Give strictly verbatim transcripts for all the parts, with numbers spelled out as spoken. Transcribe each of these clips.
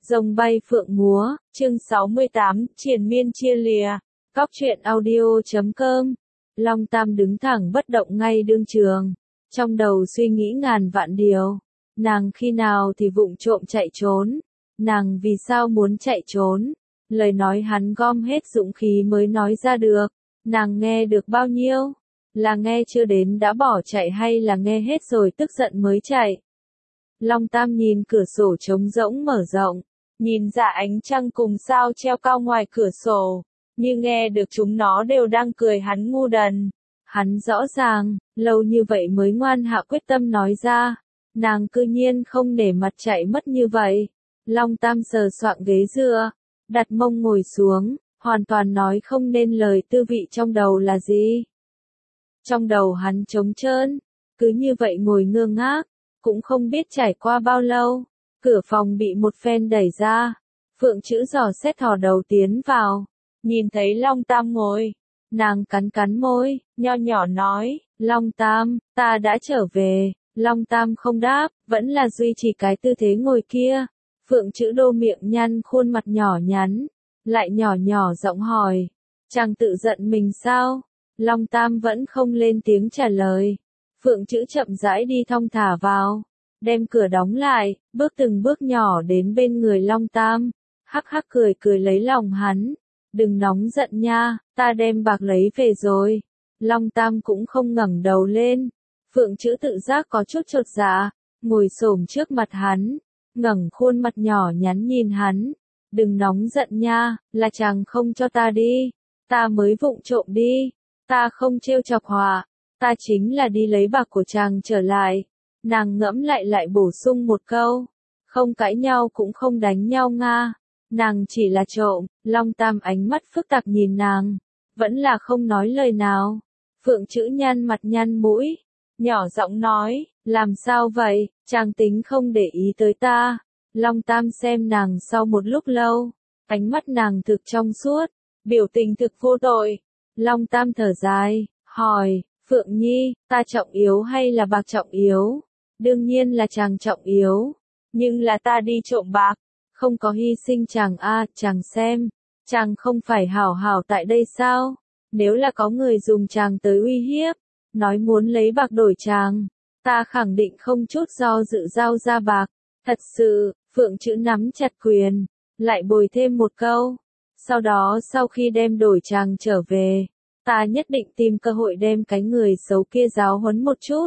Rồng bay phượng múa, chương sáu mươi tám, triền miên chia lìa. Cóc truyện audio chấm com. Long Tam đứng thẳng bất động ngay đương trường, trong đầu suy nghĩ ngàn vạn điều. Nàng khi nào thì vụng trộm chạy trốn? Nàng vì sao muốn chạy trốn? Lời nói hắn gom hết dũng khí mới nói ra được. Nàng nghe được bao nhiêu? Là nghe chưa đến đã bỏ chạy hay là nghe hết rồi tức giận mới chạy? Long Tam nhìn cửa sổ trống rỗng mở rộng, nhìn ra ánh trăng cùng sao treo cao ngoài cửa sổ, như nghe được chúng nó đều đang cười hắn ngu đần. Hắn rõ ràng, lâu như vậy mới ngoan hạ quyết tâm nói ra, nàng cư nhiên không để mặt chạy mất như vậy. Long Tam sờ soạng ghế dựa, đặt mông ngồi xuống, hoàn toàn nói không nên lời tư vị trong đầu là gì. Trong đầu hắn trống trơn, cứ như vậy ngồi ngơ ngác, cũng không biết trải qua bao lâu, cửa phòng bị một phen đẩy ra, Phượng Chữ dò xét thò đầu tiến vào, nhìn thấy Long Tam ngồi, nàng cắn cắn môi, nho nhỏ nói, Long Tam, ta đã trở về. Long Tam không đáp, vẫn là duy trì cái tư thế ngồi kia. Phượng Chữ đô miệng nhăn khuôn mặt nhỏ nhắn, lại nhỏ nhỏ giọng hỏi, chàng tự giận mình sao? Long Tam vẫn không lên tiếng trả lời. Phượng Chữ chậm rãi đi thong thả vào, đem cửa đóng lại, bước từng bước nhỏ đến bên người Long Tam, hắc hắc cười cười lấy lòng hắn, đừng nóng giận nha, ta đem bạc lấy về rồi. Long Tam cũng không ngẩng đầu lên. Phượng Chữ tự giác có chút chột dạ, ngồi xổm trước mặt hắn, ngẩng khuôn mặt nhỏ nhắn nhìn hắn, đừng nóng giận nha, là chàng không cho ta đi, ta mới vụng trộm đi, ta không trêu chọc họa, ta chính là đi lấy bạc của chàng trở lại. Nàng ngẫm lại lại bổ sung một câu, không cãi nhau cũng không đánh nhau nga, nàng chỉ là trộm. Long Tam ánh mắt phức tạp nhìn nàng, vẫn là không nói lời nào. Phượng Chữ nhăn mặt nhăn mũi, nhỏ giọng nói, làm sao vậy, chàng tính không để ý tới ta. Long Tam xem nàng sau một lúc lâu, ánh mắt nàng thực trong suốt, biểu tình thực vô tội. Long Tam thở dài, hỏi, Phượng Nhi, ta trọng yếu hay là bạc trọng yếu? Đương nhiên là chàng trọng yếu, nhưng là ta đi trộm bạc, không có hy sinh chàng a, chàng xem, chàng không phải hảo hảo tại đây sao? Nếu là có người dùng chàng tới uy hiếp, nói muốn lấy bạc đổi chàng, ta khẳng định không chút do dự giao ra bạc. Thật sự, Phượng Chữ nắm chặt quyền, lại bồi thêm một câu. Sau đó sau khi đem đổi chàng trở về, ta nhất định tìm cơ hội đem cái người xấu kia giáo huấn một chút.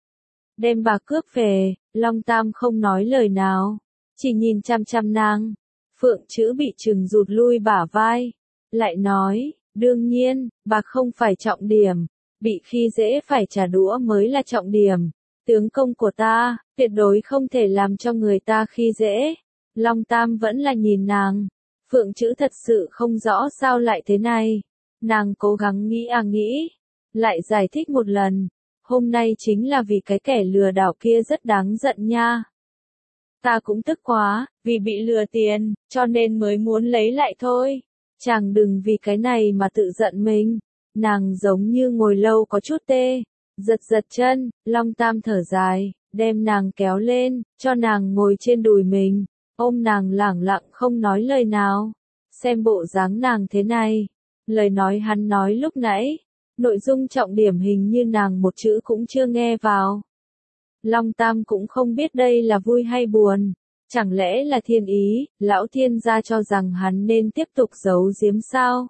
Đem bạc cướp về, Long Tam không nói lời nào, chỉ nhìn chăm chăm nàng. Phượng Chữ bị trừng rụt lui bả vai, lại nói, đương nhiên, bạc không phải trọng điểm, bị khi dễ phải trả đũa mới là trọng điểm. Tướng công của ta, tuyệt đối không thể làm cho người ta khi dễ. Long Tam vẫn là nhìn nàng. Phượng Chữ thật sự không rõ sao lại thế này. Nàng cố gắng nghĩ à nghĩ, lại giải thích một lần. Hôm nay chính là vì cái kẻ lừa đảo kia rất đáng giận nha. Ta cũng tức quá, vì bị lừa tiền, cho nên mới muốn lấy lại thôi. Chàng đừng vì cái này mà tự giận mình. Nàng giống như ngồi lâu có chút tê, giật giật chân. Long Tam thở dài, đem nàng kéo lên, cho nàng ngồi trên đùi mình, ôm nàng lẳng lặng không nói lời nào. Xem bộ dáng nàng thế này, lời nói hắn nói lúc nãy, nội dung trọng điểm hình như nàng một chữ cũng chưa nghe vào. Long Tam cũng không biết đây là vui hay buồn, chẳng lẽ là thiên ý, lão thiên gia cho rằng hắn nên tiếp tục giấu giếm sao?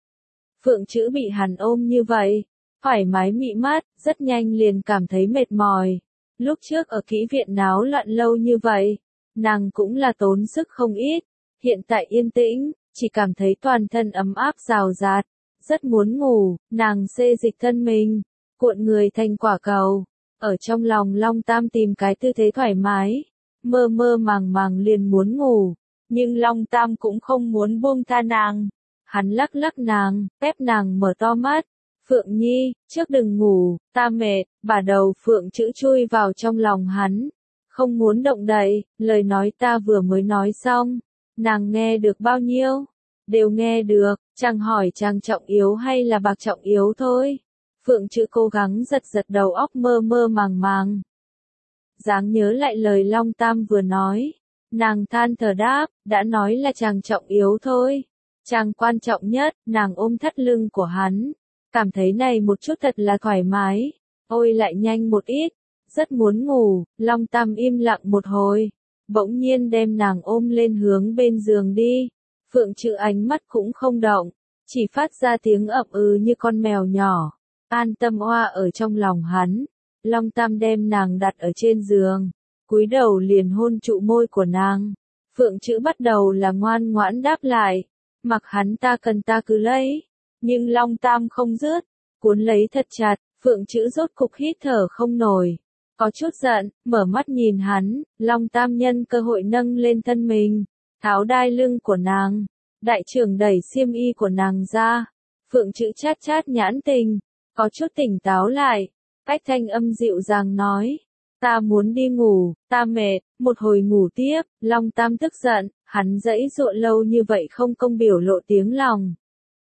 Phượng Chữ bị hắn ôm như vậy, thoải mái mị mắt, rất nhanh liền cảm thấy mệt mỏi. Lúc trước ở kỹ viện náo loạn lâu như vậy, nàng cũng là tốn sức không ít, hiện tại yên tĩnh, chỉ cảm thấy toàn thân ấm áp rào rạt, rất muốn ngủ. Nàng xê dịch thân mình, cuộn người thành quả cầu, ở trong lòng Long Tam tìm cái tư thế thoải mái, mơ mơ màng màng liền muốn ngủ, nhưng Long Tam cũng không muốn buông tha nàng. Hắn lắc lắc nàng, ép nàng mở to mắt. Phượng Nhi, trước đừng ngủ, ta mệt. Bà đầu Phượng Chữ chui vào trong lòng hắn, không muốn động đậy. Lời nói ta vừa mới nói xong, nàng nghe được bao nhiêu? Đều nghe được. Chàng hỏi chàng trọng yếu hay là bạc trọng yếu thôi. Phượng Chữ cố gắng giật giật đầu óc mơ mơ màng màng, dáng nhớ lại lời Long Tam vừa nói. Nàng than thở đáp, đã nói là chàng trọng yếu thôi. Chàng quan trọng nhất, nàng ôm thắt lưng của hắn. Cảm thấy này một chút thật là thoải mái. Ôi lại nhanh một ít. Rất muốn ngủ, Long Tam im lặng một hồi. Bỗng nhiên đem nàng ôm lên hướng bên giường đi. Phượng Trữ ánh mắt cũng không động. Chỉ phát ra tiếng ậm ừ như con mèo nhỏ. An tâm oa ở trong lòng hắn. Long Tam đem nàng đặt ở trên giường. Cúi đầu liền hôn trụ môi của nàng. Phượng Trữ bắt đầu là ngoan ngoãn đáp lại. Mặc hắn ta cần ta cứ lấy. Nhưng Long Tam không dứt. Cuốn lấy thật chặt. Phượng Trữ rốt cục hít thở không nổi. Có chút giận, mở mắt nhìn hắn. Long Tam nhân cơ hội nâng lên thân mình. Tháo đai lưng của nàng. Đại trưởng đẩy xiêm y của nàng ra. Phượng Trữ chát chát nhãn tình. Có chút tỉnh táo lại. Cách thanh âm dịu dàng nói. Ta muốn đi ngủ, ta mệt, một hồi ngủ tiếp. Long Tam tức giận, hắn dãy dụa lâu như vậy không công biểu lộ tiếng lòng.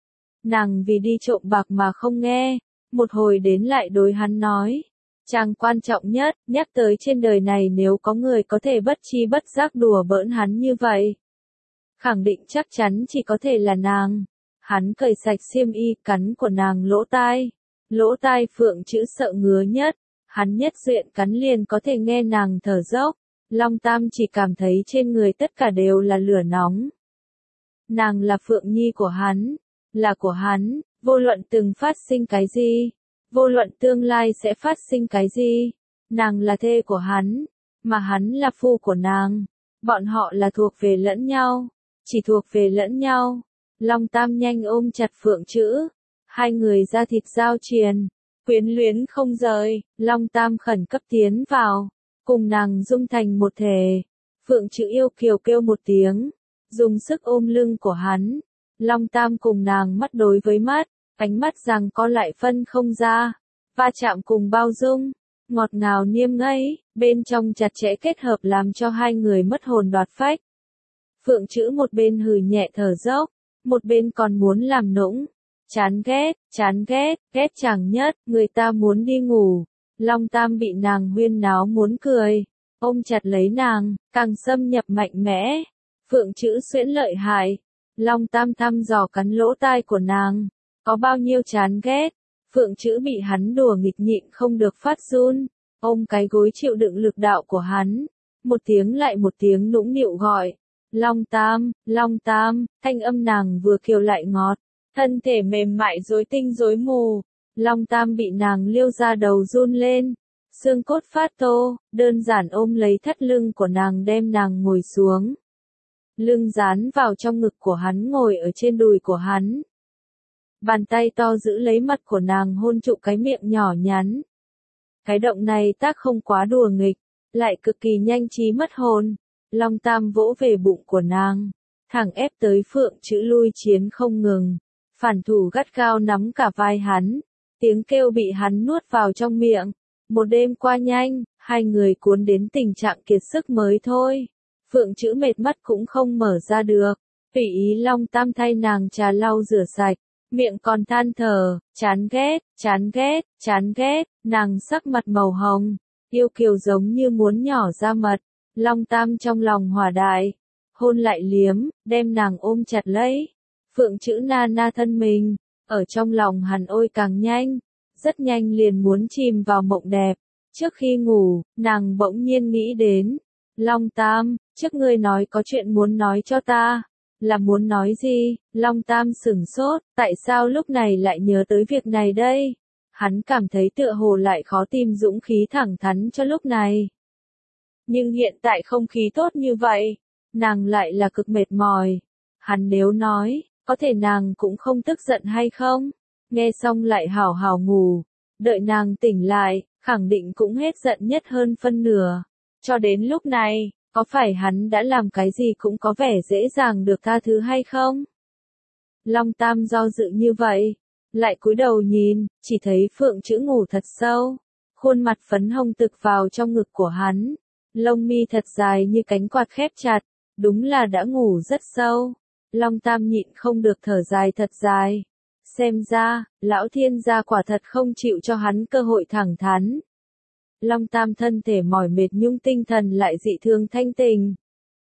Nàng vì đi trộm bạc mà không nghe. Một hồi đến lại đối hắn nói. Chàng quan trọng nhất, nhắc tới trên đời này nếu có người có thể bất chi bất giác đùa bỡn hắn như vậy. Khẳng định chắc chắn chỉ có thể là nàng. Hắn cởi sạch xiêm y cắn của nàng lỗ tai. Lỗ tai Phượng Trữ sợ ngứa nhất. Hắn nhất duyện cắn liền có thể nghe nàng thở dốc. Long Tam chỉ cảm thấy trên người tất cả đều là lửa nóng. Nàng là Phượng Nhi của hắn. Là của hắn. Vô luận từng phát sinh cái gì. Vô luận tương lai sẽ phát sinh cái gì. Nàng là thê của hắn. Mà hắn là phu của nàng. Bọn họ là thuộc về lẫn nhau. Chỉ thuộc về lẫn nhau. Long Tam nhanh ôm chặt Phượng Trữ. Hai người ra thịt giao triền. Quyến luyến không rời. Long Tam khẩn cấp tiến vào. Cùng nàng dung thành một thể. Phượng Trữ yêu kiều kêu một tiếng. Dùng sức ôm lưng của hắn. Long Tam cùng nàng mắt đối với mắt. Ánh mắt rằng có lại phân không ra. Va chạm cùng bao dung. Ngọt ngào niêm ngây. Bên trong chặt chẽ kết hợp làm cho hai người mất hồn đoạt phách. Phượng Trữ một bên hừ nhẹ thở dốc. Một bên còn muốn làm nũng. Chán ghét, chán ghét, ghét chàng nhất, người ta muốn đi ngủ. Long Tam bị nàng huyên náo muốn cười. Ôm chặt lấy nàng, càng xâm nhập mạnh mẽ. Phượng Trữ xuyễn lợi hại. Long Tam thăm dò cắn lỗ tai của nàng. Có bao nhiêu chán ghét. Phượng Trữ bị hắn đùa nghịch nhịn không được phát run. Ôm cái gối chịu đựng lực đạo của hắn. Một tiếng lại một tiếng nũng nịu gọi. Long Tam, Long Tam, thanh âm nàng vừa kiều lại ngọt. Thân thể mềm mại rối tinh rối mù. Long Tam bị nàng liêu ra đầu run lên. Xương cốt phát tô, đơn giản ôm lấy thắt lưng của nàng đem nàng ngồi xuống. Lưng dán vào trong ngực của hắn ngồi ở trên đùi của hắn. Bàn tay to giữ lấy mặt của nàng hôn trụ cái miệng nhỏ nhắn. Cái động này tác không quá đùa nghịch, lại cực kỳ nhanh trí mất hồn. Long Tam vỗ về bụng của nàng, thẳng ép tới Phượng Trữ lui chiến không ngừng. Phản thủ gắt gao nắm cả vai hắn, tiếng kêu bị hắn nuốt vào trong miệng. Một đêm qua nhanh, hai người cuốn đến tình trạng kiệt sức mới thôi. Phượng Trữ mệt mắt cũng không mở ra được. Tùy ý Long Tam thay nàng trà lau rửa sạch, miệng còn than thở, chán ghét, chán ghét, chán ghét. Nàng sắc mặt màu hồng, yêu kiều giống như muốn nhỏ ra mật. Long Tam trong lòng hòa đại, hôn lại liếm, đem nàng ôm chặt lấy. Phượng Trữ na na thân mình, ở trong lòng hắn ôi càng nhanh, rất nhanh liền muốn chìm vào mộng đẹp. Trước khi ngủ, nàng bỗng nhiên nghĩ đến, Long Tam, trước ngươi nói có chuyện muốn nói cho ta, là muốn nói gì? Long Tam sửng sốt, tại sao lúc này lại nhớ tới việc này đây? Hắn cảm thấy tựa hồ lại khó tìm dũng khí thẳng thắn cho lúc này. Nhưng hiện tại không khí tốt như vậy, nàng lại là cực mệt mỏi. Hắn nếu nói, có thể nàng cũng không tức giận hay không? Nghe xong lại hảo hảo ngủ, đợi nàng tỉnh lại, khẳng định cũng hết giận nhất hơn phân nửa. Cho đến lúc này, có phải hắn đã làm cái gì cũng có vẻ dễ dàng được tha thứ hay không? Long Tam do dự như vậy, lại cúi đầu nhìn, chỉ thấy Phượng Trữ ngủ thật sâu, khuôn mặt phấn hồng tực vào trong ngực của hắn, lông mi thật dài như cánh quạt khép chặt, đúng là đã ngủ rất sâu. Long Tam nhịn không được thở dài thật dài. Xem ra, lão thiên gia quả thật không chịu cho hắn cơ hội thẳng thắn. Long Tam thân thể mỏi mệt nhưng tinh thần lại dị thường thanh tình.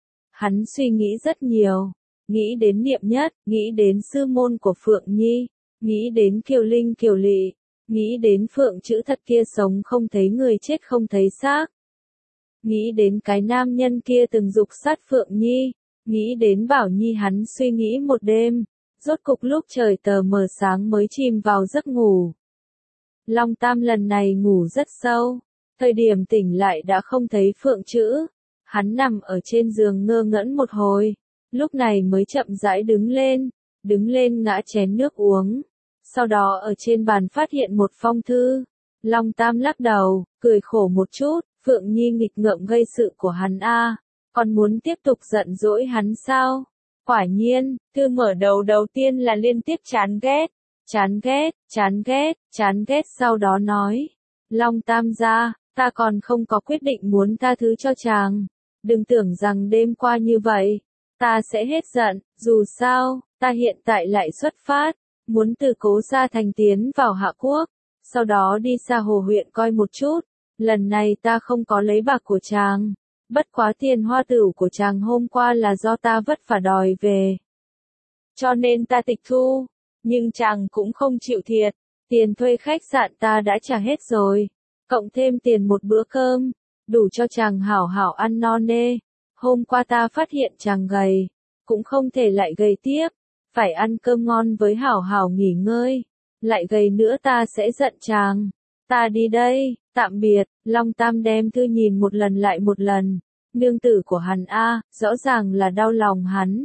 Hắn suy nghĩ rất nhiều, nghĩ đến Niệm Nhất, nghĩ đến sư môn của Phượng Nhi, nghĩ đến Kiều Linh Kiều Lị, nghĩ đến Phượng chữ thật kia sống không thấy người chết không thấy xác. Nghĩ đến cái nam nhân kia từng dục sát Phượng Nhi, nghĩ đến Bảo Nhi. Hắn suy nghĩ một đêm, rốt cục lúc trời tờ mờ sáng mới chìm vào giấc ngủ. Long Tam lần này ngủ rất sâu, thời điểm tỉnh lại đã không thấy Phượng chữ. Hắn nằm ở trên giường ngơ ngẩn một hồi, lúc này mới chậm rãi đứng lên, đứng lên ngã chén nước uống. Sau đó ở trên bàn phát hiện một phong thư. Long Tam lắc đầu, cười khổ một chút, Phượng Nhi nghịch ngợm gây sự của hắn a, còn muốn tiếp tục giận dỗi hắn sao? Quả nhiên, thư mở đầu đầu tiên là liên tiếp chán ghét, chán ghét, chán ghét, chán ghét sau đó nói. Long Tam gia, ta còn không có quyết định muốn tha thứ cho chàng. Đừng tưởng rằng đêm qua như vậy, ta sẽ hết giận, dù sao, ta hiện tại lại xuất phát, muốn từ Cố Gia Thành tiến vào Hạ Quốc, sau đó đi xa Hồ huyện coi một chút. Lần này ta không có lấy bạc của chàng, bất quá tiền hoa tửu của chàng hôm qua là do ta vất vả đòi về. Cho nên ta tịch thu, nhưng chàng cũng không chịu thiệt, tiền thuê khách sạn ta đã trả hết rồi, cộng thêm tiền một bữa cơm, đủ cho chàng hảo hảo ăn no nê. Hôm qua ta phát hiện chàng gầy, cũng không thể lại gầy tiếp, phải ăn cơm ngon với hảo hảo nghỉ ngơi, lại gầy nữa ta sẽ giận chàng. Ta đi đây, tạm biệt. Long Tam đem thư nhìn một lần lại một lần, nương tử của hắn a, rõ ràng là đau lòng hắn,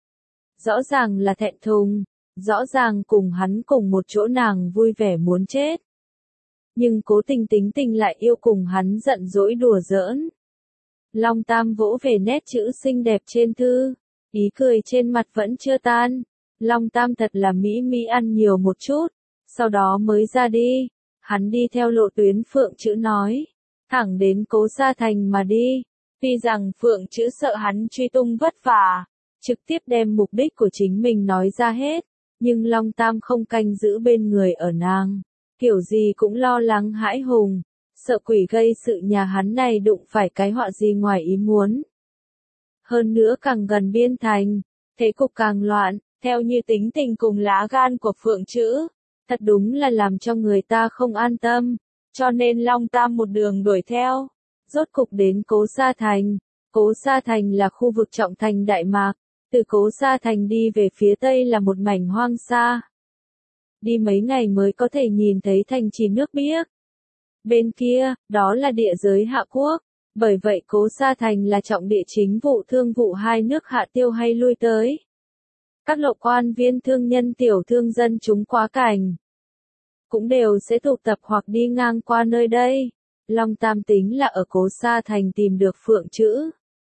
rõ ràng là thẹn thùng, rõ ràng cùng hắn cùng một chỗ nàng vui vẻ muốn chết, nhưng cố tình tính tình lại yêu cùng hắn giận dỗi đùa giỡn. Long Tam vỗ về nét chữ xinh đẹp trên thư, ý cười trên mặt vẫn chưa tan. Long Tam thật là mỹ mỹ ăn nhiều một chút, sau đó mới ra đi. Hắn đi theo lộ tuyến Phượng chữ nói, thẳng đến Cố Gia Thành mà đi. Tuy rằng Phượng chữ sợ hắn truy tung vất vả, trực tiếp đem mục đích của chính mình nói ra hết, nhưng Long Tam không canh giữ bên người ở nàng, kiểu gì cũng lo lắng hãi hùng, sợ quỷ gây sự nhà hắn này đụng phải cái họa gì ngoài ý muốn. Hơn nữa càng gần biên thành, thế cục càng loạn, theo như tính tình cùng lá gan của Phượng chữ, thật đúng là làm cho người ta không an tâm, cho nên Long Tam một đường đuổi theo, rốt cục đến Cố Gia Thành. Cố Gia Thành là khu vực trọng thành Đại Mạc, từ Cố Gia Thành đi về phía tây là một mảnh hoang xa. Đi mấy ngày mới có thể nhìn thấy thành trì nước biếc. Bên kia, đó là địa giới Hạ Quốc, bởi vậy Cố Gia Thành là trọng địa chính vụ thương vụ hai nước Hạ Tiêu hay lui tới. Các lộ quan viên thương nhân tiểu thương dân chúng quá cảnh, cũng đều sẽ tụ tập hoặc đi ngang qua nơi đây. Long Tam tính là ở Cố Gia Thành tìm được Phượng chữ.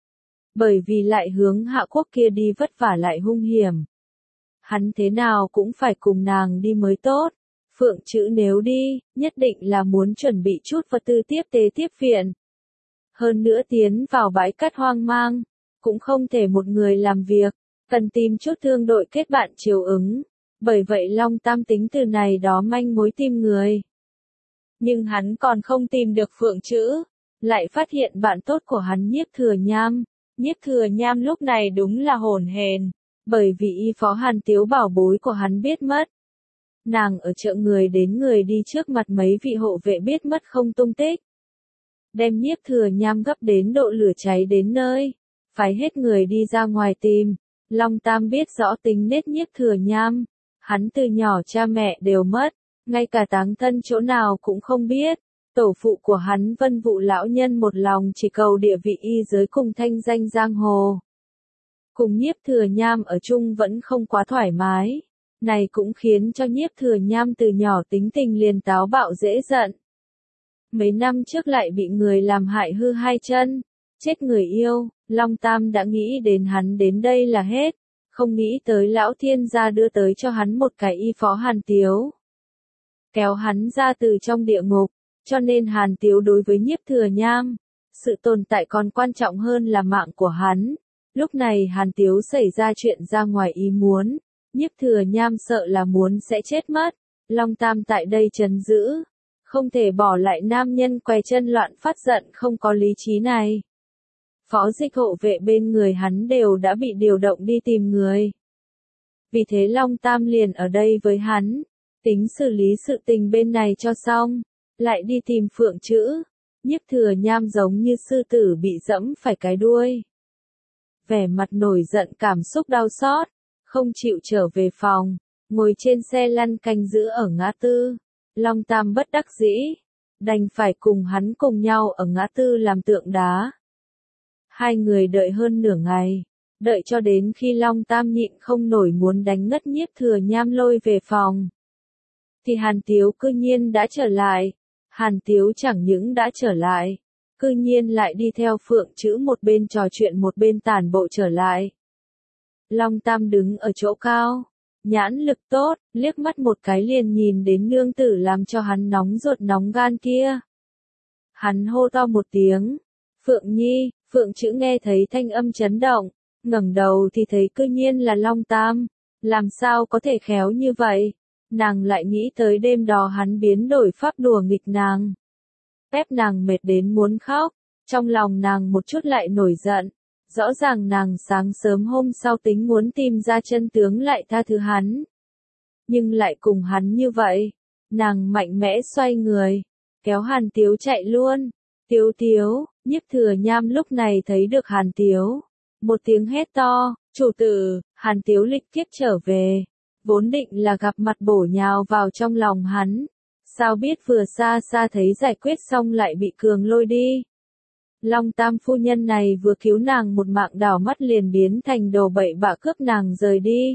Bởi vì lại hướng Hạ Quốc kia đi vất vả lại hung hiểm. Hắn thế nào cũng phải cùng nàng đi mới tốt. Phượng chữ nếu đi, nhất định là muốn chuẩn bị chút vật tư tiếp tế tiếp viện. Hơn nữa tiến vào bãi cát hoang mang, cũng không thể một người làm việc, cần tìm chút thương đội kết bạn chiều ứng. Bởi vậy Long Tam tính từ này đó manh mối tìm người. Nhưng hắn còn không tìm được Phượng chữ, lại phát hiện bạn tốt của hắn Nhiếp Thừa Nham. Nhiếp Thừa Nham lúc này đúng là hổn hển, bởi vì y phó Hàn Tiếu bảo bối của hắn biết mất. Nàng ở chợ người đến người đi trước mặt mấy vị hộ vệ biết mất không tung tích. Đem Nhiếp Thừa Nham gấp đến độ lửa cháy đến nơi, phải hết người đi ra ngoài tìm. Long Tam biết rõ tính nết Nhiếp Thừa Nham, hắn từ nhỏ cha mẹ đều mất, ngay cả táng thân chỗ nào cũng không biết. Tổ phụ của hắn Vân Vụ lão nhân một lòng chỉ cầu địa vị y giới cùng thanh danh giang hồ. Cùng Nhiếp Thừa Nham ở chung vẫn không quá thoải mái, này cũng khiến cho Nhiếp Thừa Nham từ nhỏ tính tình liền táo bạo dễ giận. Mấy năm trước lại bị người làm hại hư hai chân, chết người yêu. Long Tam đã nghĩ đến hắn đến đây là hết, không nghĩ tới lão thiên gia đưa tới cho hắn một cái y phó Hàn Tiếu, kéo hắn ra từ trong địa ngục. Cho nên Hàn Tiếu đối với Nhiếp Thừa Nham, sự tồn tại còn quan trọng hơn là mạng của hắn. Lúc này Hàn Tiếu xảy ra chuyện ra ngoài ý muốn, Nhiếp Thừa Nham sợ là muốn sẽ chết mất. Long Tam tại đây trấn giữ, không thể bỏ lại nam nhân què chân loạn phát giận không có lý trí này. phó dịch hộ vệ bên người hắn đều đã bị điều động đi tìm người. Vì thế Long Tam liền ở đây với hắn, tính xử lý sự tình bên này cho xong, lại đi tìm Phượng Chữ. Nhiếp Thừa Nham giống như sư tử bị dẫm phải cái đuôi. Vẻ mặt nổi giận cảm xúc đau xót, không chịu trở về phòng, ngồi trên xe lăn canh giữ ở ngã tư. Long Tam bất đắc dĩ, đành phải cùng hắn cùng nhau ở ngã tư làm tượng đá. Hai người đợi hơn nửa ngày, đợi cho đến khi Long Tam nhịn không nổi muốn đánh ngất Nhiếp Thừa Nham lôi về phòng. Thì Hàn Tiếu cư nhiên đã trở lại. Hàn Tiếu chẳng những đã trở lại, cư nhiên lại đi theo Phượng Chữ một bên trò chuyện một bên tản bộ trở lại. Long Tam đứng ở chỗ cao, nhãn lực tốt, liếc mắt một cái liền nhìn đến nương tử làm cho hắn nóng ruột nóng gan kia. Hắn hô to một tiếng, Phượng Nhi. Phượng Chữ nghe thấy thanh âm chấn động, ngẩng đầu thì thấy cư nhiên là Long Tam, làm sao có thể khéo như vậy? Nàng lại nghĩ tới đêm đó hắn biến đổi pháp đùa nghịch nàng. Ép nàng mệt đến muốn khóc, trong lòng nàng một chút lại nổi giận. Rõ ràng nàng sáng sớm hôm sau tính muốn tìm ra chân tướng lại tha thứ hắn. Nhưng lại cùng hắn như vậy, nàng mạnh mẽ xoay người, kéo Hàn Tiếu chạy luôn. Tiếu Tiếu, Nhiếp Thừa Nham lúc này thấy được Hàn Tiếu. Một tiếng hét to, chủ tử, Hàn Tiếu lịch kiếp trở về. Vốn định là gặp mặt bổ nhào vào trong lòng hắn. Sao biết vừa xa xa thấy giải quyết xong lại bị cường lôi đi. Long Tam phu nhân này vừa cứu nàng một mạng đảo mắt liền biến thành đồ bậy bạ cướp nàng rời đi.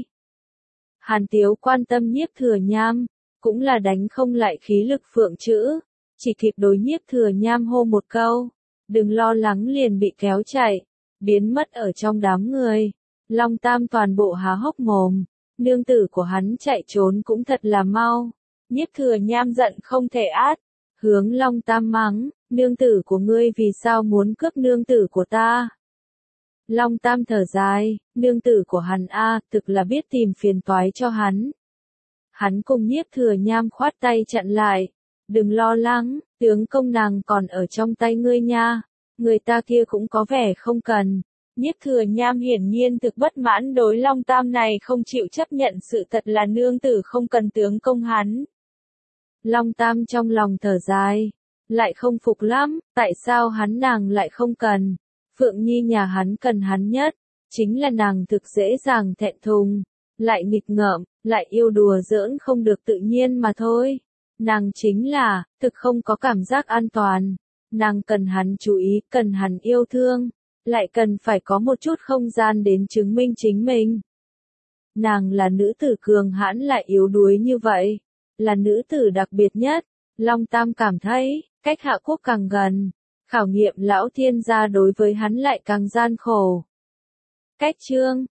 Hàn Tiếu quan tâm Nhiếp Thừa Nham, cũng là đánh không lại khí lực Phượng Chữ. Chỉ kịp đối Nhiếp Thừa Nham hô một câu, đừng lo lắng liền bị kéo chạy, biến mất ở trong đám người. Long Tam toàn bộ há hốc mồm. Nương tử của hắn chạy trốn cũng thật là mau. Nhiếp Thừa Nham giận không thể át, hướng Long Tam mắng, nương tử của ngươi vì sao muốn cướp nương tử của ta? Long Tam thở dài, nương tử của hắn a, thực là biết tìm phiền toái cho hắn. Hắn cùng Nhiếp Thừa Nham khoát tay chặn lại, đừng lo lắng, tướng công nàng còn ở trong tay ngươi nha, người ta kia cũng có vẻ không cần. Nhiếp Thừa Nham hiển nhiên thực bất mãn đối Long Tam này không chịu chấp nhận sự thật là nương tử không cần tướng công hắn. Long Tam trong lòng thở dài, lại không phục lắm, tại sao hắn nàng lại không cần. Phượng Nhi nhà hắn cần hắn nhất, chính là nàng thực dễ dàng thẹn thùng, lại nghịch ngợm, lại yêu đùa giỡn không được tự nhiên mà thôi. Nàng chính là, thực không có cảm giác an toàn, nàng cần hắn chú ý, cần hắn yêu thương. Lại cần phải có một chút không gian đến chứng minh chính mình. Nàng là nữ tử cường hãn lại yếu đuối như vậy, là nữ tử đặc biệt nhất. Long Tam cảm thấy, cách Hạ Quốc càng gần, khảo nghiệm lão thiên gia đối với hắn lại càng gian khổ. Cách chương